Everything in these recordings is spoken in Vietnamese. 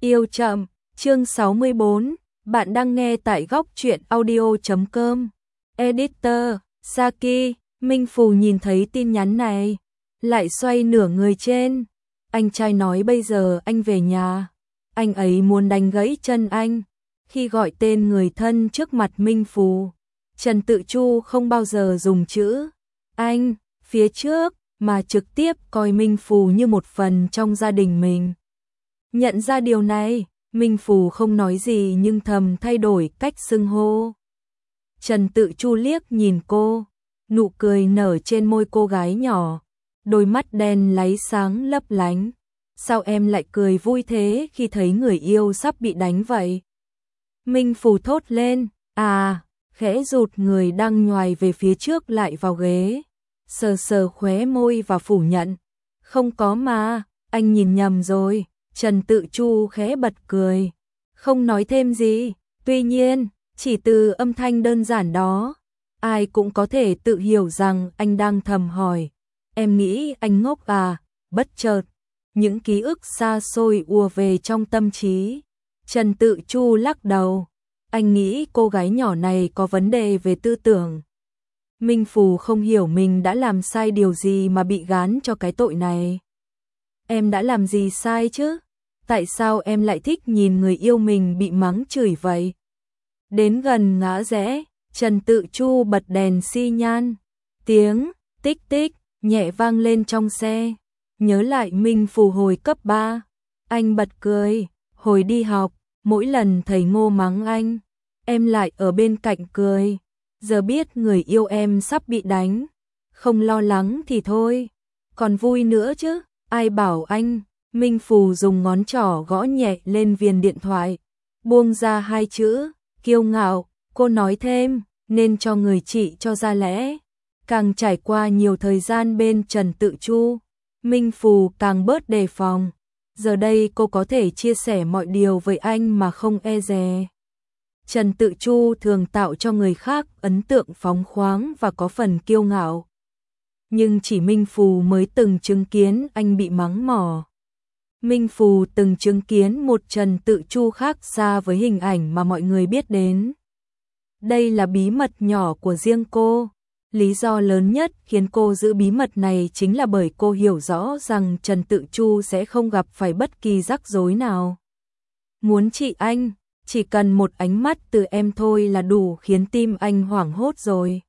Yêu chậm, chương 64, bạn đang nghe tại góc truyện audio.com. Editor, Saki, Minh Phù nhìn thấy tin nhắn này, lại xoay nửa người trên. Anh trai nói bây giờ anh về nhà, anh ấy muốn đánh gãy chân anh. Khi gọi tên người thân trước mặt Minh Phù, Trần Tự Chu không bao giờ dùng chữ anh phía trước, mà trực tiếp coi Minh Phù như một phần trong gia đình mình. Nhận ra điều này, Minh Phù không nói gì nhưng thầm thay đổi cách xưng hô. Trần Tự Chu liếc nhìn cô, nụ cười nở trên môi cô gái nhỏ, đôi mắt đen láy sáng lấp lánh. Sao em lại cười vui thế khi thấy người yêu sắp bị đánh vậy? Minh Phù thốt lên, khẽ rụt người đang nhoài về phía trước lại vào ghế, sờ sờ khóe môi và phủ nhận. Không có mà, anh nhìn nhầm rồi. Trần Tự Chu khẽ bật cười, không nói thêm gì. Tuy nhiên, chỉ từ âm thanh đơn giản đó, ai cũng có thể tự hiểu rằng anh đang thầm hỏi, em nghĩ anh ngốc à? Bất chợt, những ký ức xa xôi ùa về trong tâm trí. Trần Tự Chu lắc đầu, anh nghĩ cô gái nhỏ này có vấn đề về tư tưởng. Minh Phù không hiểu mình đã làm sai điều gì mà bị gán cho cái tội này. Em đã làm gì sai chứ? Tại sao em lại thích nhìn người yêu mình bị mắng chửi vậy? Đến gần ngã rẽ, Trần Tự Chu bật đèn xi nhan. Tiếng tích tích nhẹ vang lên trong xe. Nhớ lại Minh Phù hồi cấp 3. Anh bật cười, hồi đi học, mỗi lần thầy Ngô mắng anh, em lại ở bên cạnh cười. Giờ biết người yêu em sắp bị đánh, không lo lắng thì thôi, còn vui nữa chứ. Ai bảo anh? Minh Phù dùng ngón trỏ gõ nhẹ lên viền điện thoại, buông ra hai chữ, kiêu ngạo. Cô nói thêm, nên cho người chị cho ra lẽ. Càng trải qua nhiều thời gian bên Trần Tự Chu, Minh Phù càng bớt đề phòng. Giờ đây cô có thể chia sẻ mọi điều với anh mà không e dè. Trần Tự Chu thường tạo cho người khác ấn tượng phóng khoáng và có phần kiêu ngạo. Nhưng chỉ Minh Phù mới từng chứng kiến anh bị mắng mỏ. Minh Phù từng chứng kiến một Trần Tự Chu khác xa với hình ảnh mà mọi người biết đến. Đây là bí mật nhỏ của riêng cô. Lý do lớn nhất khiến cô giữ bí mật này chính là bởi cô hiểu rõ rằng Trần Tự Chu sẽ không gặp phải bất kỳ rắc rối nào. Muốn trị anh, chỉ cần một ánh mắt từ em thôi là đủ khiến tim anh hoảng hốt rồi.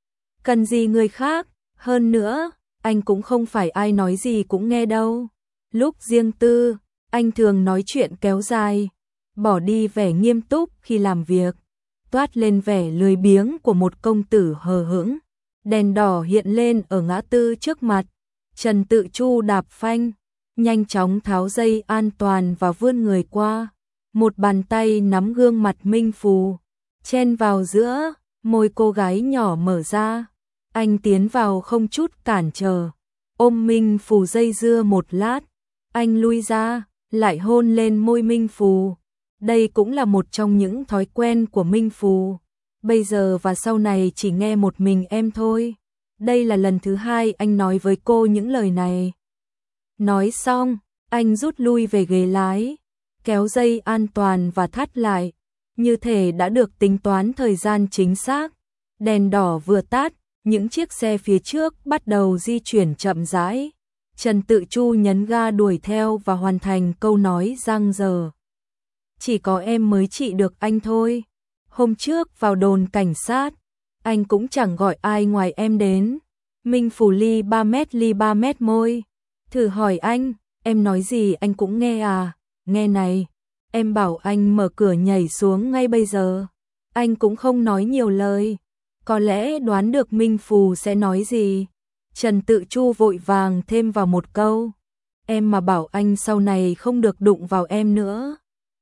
Cần gì người khác? Hơn nữa, anh cũng không phải ai nói gì cũng nghe đâu. Lúc riêng tư, anh thường nói chuyện kéo dài, bỏ đi vẻ nghiêm túc khi làm việc, toát lên vẻ lười biếng của một công tử hờ hững. Đèn đỏ hiện lên ở ngã tư trước mặt, Trần Tự Chu đạp phanh, nhanh chóng tháo dây an toàn và vươn người qua. Một bàn tay nắm gương mặt Minh Phù, chen vào giữa, môi cô gái nhỏ mở ra. Anh tiến vào không chút cản trở, ôm Minh Phù dây dưa một lát. Anh lui ra, lại hôn lên môi Minh Phù. Đây cũng là một trong những thói quen của Minh Phù. Bây giờ và sau này chỉ nghe một mình em thôi. Đây là lần thứ hai anh nói với cô những lời này. Nói xong, anh rút lui về ghế lái, kéo dây an toàn và thắt lại, như thể đã được tính toán thời gian chính xác. Đèn đỏ vừa tắt, những chiếc xe phía trước bắt đầu di chuyển chậm rãi. Trần Tự Chu nhấn ga đuổi theo và hoàn thành câu nói giang dở. Chỉ có em mới trị được anh thôi. Hôm trước vào đồn cảnh sát, anh cũng chẳng gọi ai ngoài em đến. Minh Phù ly 3 mét môi. Thử hỏi anh, em nói gì anh cũng nghe à? Nghe này, em bảo anh mở cửa nhảy xuống ngay bây giờ. Anh cũng không nói nhiều lời. Có lẽ đoán được Minh Phù sẽ nói gì. Trần Tự Chu vội vàng thêm vào một câu. Em mà bảo anh sau này không được đụng vào em nữa.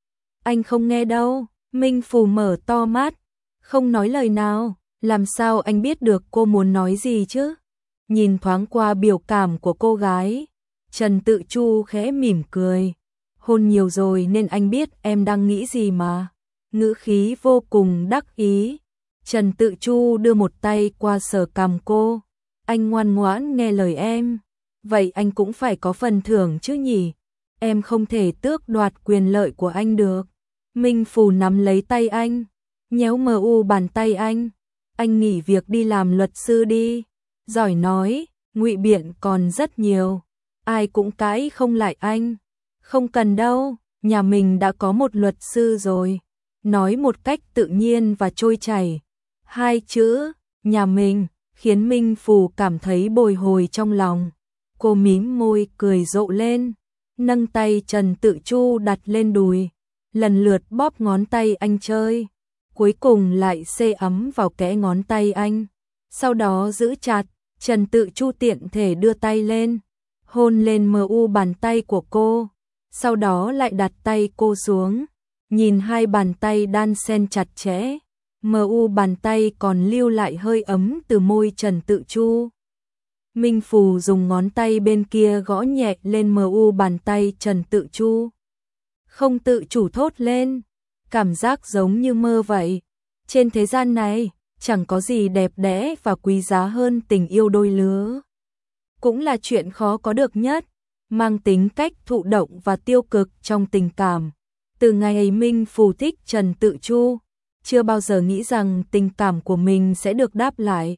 Anh không nghe đâu. Minh Phù mở to mắt, không nói lời nào. Làm sao anh biết được cô muốn nói gì chứ? Nhìn thoáng qua biểu cảm của cô gái, Trần Tự Chu khẽ mỉm cười. Hôn nhiều rồi nên anh biết em đang nghĩ gì mà. Ngữ khí vô cùng đắc ý. Trần Tự Chu đưa một tay qua sờ cằm cô. Anh ngoan ngoãn nghe lời em. Vậy anh cũng phải có phần thưởng chứ nhỉ? em không thể tước đoạt quyền lợi của anh được. Minh Phù nắm lấy tay anh, nhéo bàn tay anh nghỉ việc đi làm luật sư đi. Giỏi nói, ngụy biện còn rất nhiều, ai cũng cãi không lại anh. Không cần đâu, nhà mình đã có một luật sư rồi. Nói một cách tự nhiên và trôi chảy. Hai chữ, nhà mình, khiến Minh Phù cảm thấy bồi hồi trong lòng. Cô mím môi cười rộ lên, nâng tay Trần Tự Chu đặt lên đùi, lần lượt bóp ngón tay anh chơi. Cuối cùng lại xê ấm vào kẽ ngón tay anh. Sau đó giữ chặt, Trần Tự Chu tiện thể đưa tay lên, hôn lên bàn tay của cô. Sau đó lại đặt tay cô xuống, nhìn hai bàn tay đan xen chặt chẽ. Bàn tay còn lưu lại hơi ấm từ môi Trần Tự Chu. Minh Phù dùng ngón tay bên kia gõ nhẹ lên bàn tay Trần Tự Chu. Không tự chủ thốt lên, cảm giác giống như mơ vậy. Trên thế gian này, chẳng có gì đẹp đẽ và quý giá hơn tình yêu đôi lứa. Cũng là chuyện khó có được nhất, mang tính cách thụ động và tiêu cực trong tình cảm. Từ ngày ấy Minh Phù thích Trần Tự Chu, chưa bao giờ nghĩ rằng tình cảm của mình sẽ được đáp lại.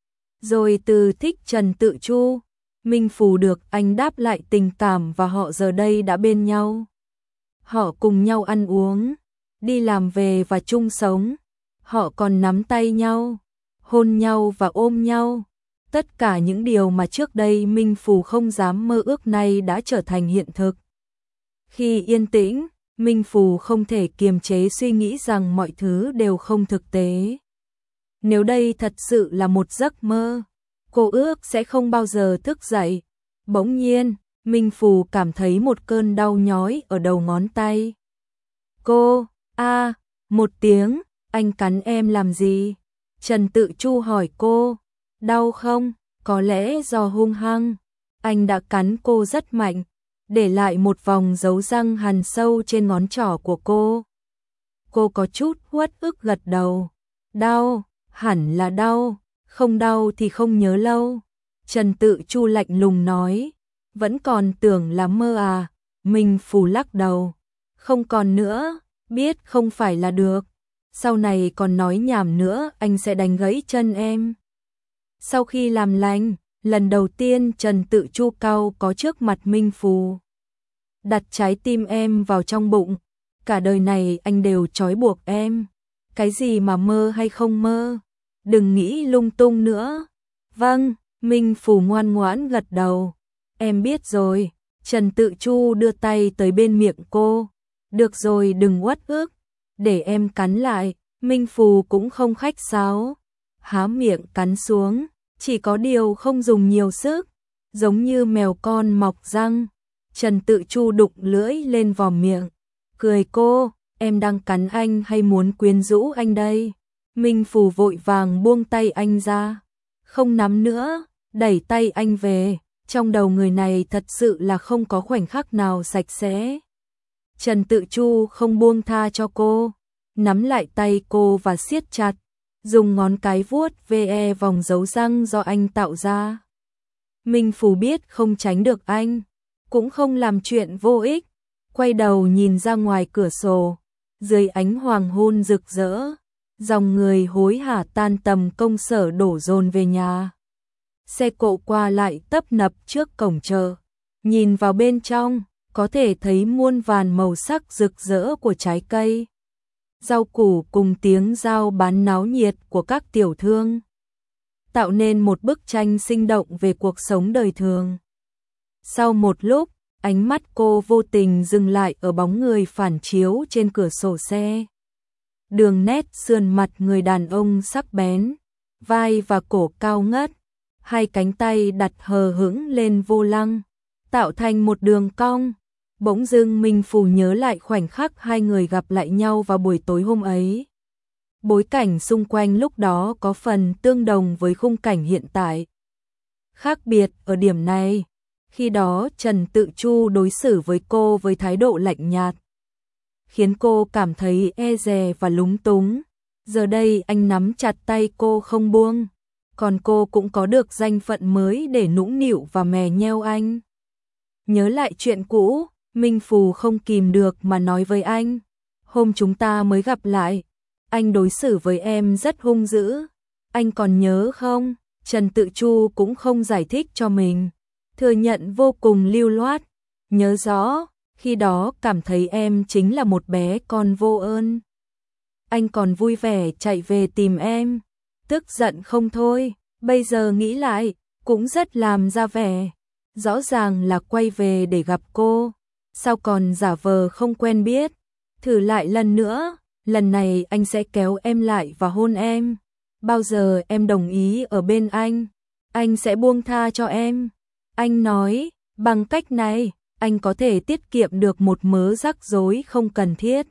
Rồi từ thích Trần Tự Chu, Minh Phù được anh đáp lại tình cảm và họ giờ đây đã bên nhau. Họ cùng nhau ăn uống, đi làm về và chung sống. Họ còn nắm tay nhau, hôn nhau và ôm nhau. Tất cả những điều mà trước đây Minh Phù không dám mơ ước nay đã trở thành hiện thực. Khi yên tĩnh, Minh Phù không thể kiềm chế suy nghĩ rằng mọi thứ đều không thực tế. Nếu đây thật sự là một giấc mơ, cô ước sẽ không bao giờ thức dậy. Bỗng nhiên, Minh Phù cảm thấy một cơn đau nhói ở đầu ngón tay. Cô, một tiếng, anh cắn em làm gì? Trần Tự Chu hỏi cô, đau không? Có lẽ do hung hăng, anh đã cắn cô rất mạnh, để lại một vòng dấu răng hằn sâu trên ngón trỏ của cô. Cô có chút uất ức gật đầu. Đau, hẳn là đau, không đau thì không nhớ lâu. Trần Tự Chu lạnh lùng nói, vẫn còn tưởng là mơ à? Minh Phù lắc đầu, không còn nữa, biết không phải là được. Sau này còn nói nhảm nữa anh sẽ đánh gãy chân em. Sau khi làm lành, lần đầu tiên Trần Tự Chu cau có trước mặt Minh Phù. Đặt trái tim em vào trong bụng, cả đời này anh đều trói buộc em. Cái gì mà mơ hay không mơ, đừng nghĩ lung tung nữa. Vâng, Minh Phù ngoan ngoãn gật đầu. Em biết rồi. Trần Tự Chu đưa tay tới bên miệng cô. Được rồi, đừng uất ức, để em cắn lại. Minh Phù cũng không khách sáo, há miệng cắn xuống, chỉ có điều không dùng nhiều sức, giống như mèo con mọc răng. Trần Tự Chu đụng lưỡi lên vòm miệng, cười cô, em đang cắn anh hay muốn quyến rũ anh đây? Minh Phù vội vàng buông tay anh ra, không nắm nữa, đẩy tay anh về. Trong đầu người này thật sự là không có khoảnh khắc nào sạch sẽ. Trần Tự Chu không buông tha cho cô, nắm lại tay cô và siết chặt, dùng ngón cái vuốt ve vòng dấu răng do anh tạo ra. Minh Phù biết không tránh được anh, cũng không làm chuyện vô ích, quay đầu nhìn ra ngoài cửa sổ, dưới ánh hoàng hôn rực rỡ, dòng người hối hả tan tầm công sở đổ dồn về nhà. Xe cộ qua lại tấp nập trước cổng chợ, nhìn vào bên trong, có thể thấy muôn vàn màu sắc rực rỡ của trái cây, rau củ cùng tiếng giao bán náo nhiệt của các tiểu thương, tạo nên một bức tranh sinh động về cuộc sống đời thường. Sau một lúc, ánh mắt cô vô tình dừng lại ở bóng người phản chiếu trên cửa sổ xe. Đường nét sườn mặt người đàn ông sắc bén, vai và cổ cao ngất, hai cánh tay đặt hờ hững lên vô lăng, tạo thành một đường cong. Bỗng dưng Minh Phù nhớ lại khoảnh khắc hai người gặp lại nhau vào buổi tối hôm ấy. Bối cảnh xung quanh lúc đó có phần tương đồng với khung cảnh hiện tại. Khác biệt ở điểm này, khi đó Trần Tự Chu đối xử với cô với thái độ lạnh nhạt, khiến cô cảm thấy e dè và lúng túng. Giờ đây anh nắm chặt tay cô không buông, còn cô cũng có được danh phận mới để nũng nịu và mè nheo anh. Nhớ lại chuyện cũ, Minh Phù không kìm được mà nói với anh. Hôm chúng ta mới gặp lại, anh đối xử với em rất hung dữ. Anh còn nhớ không? Trần Tự Chu cũng không giải thích cho mình, thừa nhận vô cùng lưu loát. Nhớ rõ, khi đó cảm thấy em chính là một bé con vô ơn. Anh còn vui vẻ chạy về tìm em, tức giận không thôi. Bây giờ nghĩ lại, cũng rất làm ra vẻ. Rõ ràng là quay về để gặp cô, sao còn giả vờ không quen biết. Thử lại lần nữa, lần này anh sẽ kéo em lại và hôn em. Bao giờ em đồng ý ở bên anh sẽ buông tha cho em. Anh nói, bằng cách này, anh có thể tiết kiệm được một mớ rắc rối không cần thiết.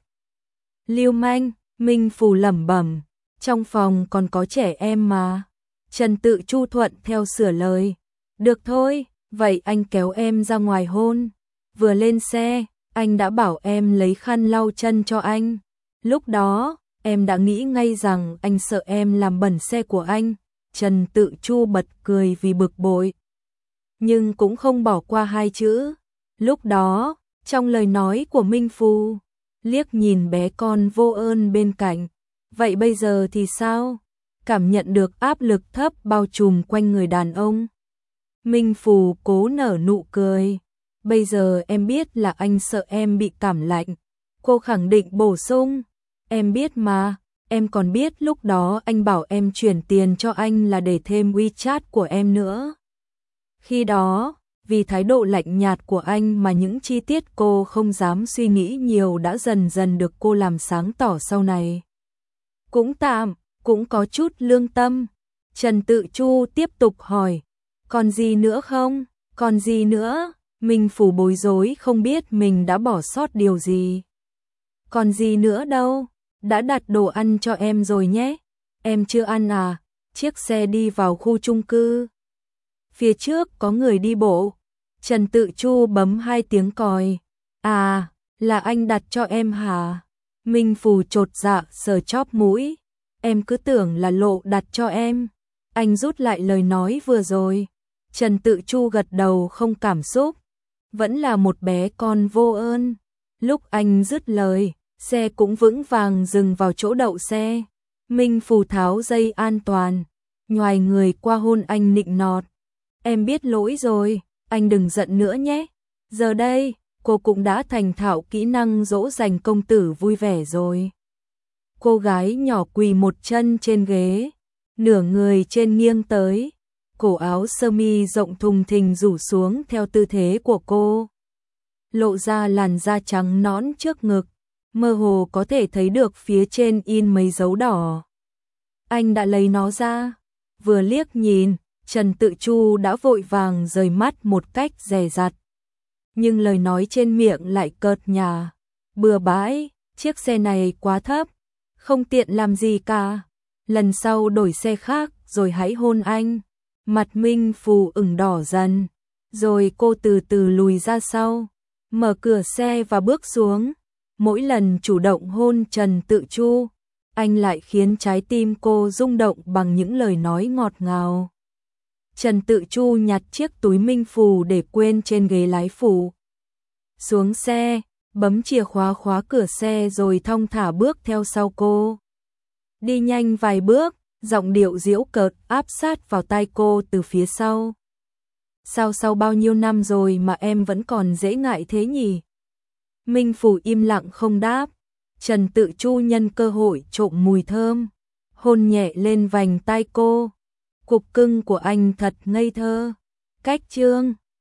Lưu manh, Minh Phù lẩm bẩm, trong phòng còn có trẻ em mà. Trần Tự Chu thuận theo sửa lời. Được thôi, vậy anh kéo em ra ngoài hôn. Vừa lên xe, anh đã bảo em lấy khăn lau chân cho anh. Lúc đó, em đã nghĩ ngay rằng anh sợ em làm bẩn xe của anh. Trần Tự Chu bật cười vì bực bội, nhưng cũng không bỏ qua hai chữ. Lúc đó, trong lời nói của Minh Phù, liếc nhìn bé con vô ơn bên cạnh. Vậy bây giờ thì sao? Cảm nhận được áp lực thấp bao trùm quanh người đàn ông, Minh Phù cố nở nụ cười. Bây giờ em biết là anh sợ em bị cảm lạnh. Cô khẳng định bổ sung. Em biết mà, em còn biết lúc đó anh bảo em chuyển tiền cho anh là để thêm WeChat của em nữa. Khi đó, vì thái độ lạnh nhạt của anh mà những chi tiết cô không dám suy nghĩ nhiều đã dần dần được cô làm sáng tỏ sau này. Cũng tạm, cũng có chút lương tâm. Trần Tự Chu tiếp tục hỏi, còn gì nữa không? Còn gì nữa? Minh Phù bối rối không biết mình đã bỏ sót điều gì. Còn gì nữa đâu, đã đặt đồ ăn cho em rồi nhé. Em chưa ăn à? Chiếc xe đi vào khu chung cư. Phía trước có người đi bộ. Trần Tự Chu bấm 2 tiếng còi. À, là anh đặt cho em hả? Minh Phù chột dạ sờ chóp mũi. Em cứ tưởng là Lộ đặt cho em. Anh rút lại lời nói vừa rồi. Trần Tự Chu gật đầu không cảm xúc. Vẫn là một bé con vô ơn. Lúc anh dứt lời, xe cũng vững vàng dừng vào chỗ đậu xe. Minh Phù tháo dây an toàn, nhoài người qua hôn anh nịnh nọt. Em biết lỗi rồi, anh đừng giận nữa nhé. Giờ đây, cô cũng đã thành thạo kỹ năng dỗ dành công tử vui vẻ rồi. Cô gái nhỏ quỳ một chân trên ghế, nửa người trên nghiêng tới. Cổ áo sơ mi rộng thùng thình rủ xuống theo tư thế của cô, lộ ra làn da trắng nõn trước ngực, mơ hồ có thể thấy được phía trên in mấy dấu đỏ. Anh đã lấy nó ra, vừa liếc nhìn, Trần Tự Chu đã vội vàng rời mắt một cách dè dặt. Nhưng lời nói trên miệng lại cợt nhả, bừa bãi, chiếc xe này quá thấp, không tiện làm gì cả. Lần sau đổi xe khác rồi hãy hôn anh. Mặt Minh Phù ửng đỏ dần, rồi cô từ từ lùi ra sau, mở cửa xe và bước xuống. Mỗi lần chủ động hôn Trần Tự Chu, anh lại khiến trái tim cô rung động bằng những lời nói ngọt ngào. Trần Tự Chu nhặt chiếc túi Minh Phù để quên trên ghế lái phụ. Xuống xe, bấm chìa khóa khóa cửa xe rồi thong thả bước theo sau cô. Đi nhanh vài bước, giọng điệu giễu cợt áp sát vào tai cô từ phía sau. Sao sau bao nhiêu năm rồi mà em vẫn còn dễ ngại thế nhỉ? Minh Phù im lặng không đáp. Trần Tự Chu nhân cơ hội trộm mùi thơm, hôn nhẹ lên vành tai cô. Cục cưng của anh thật ngây thơ. Cách chương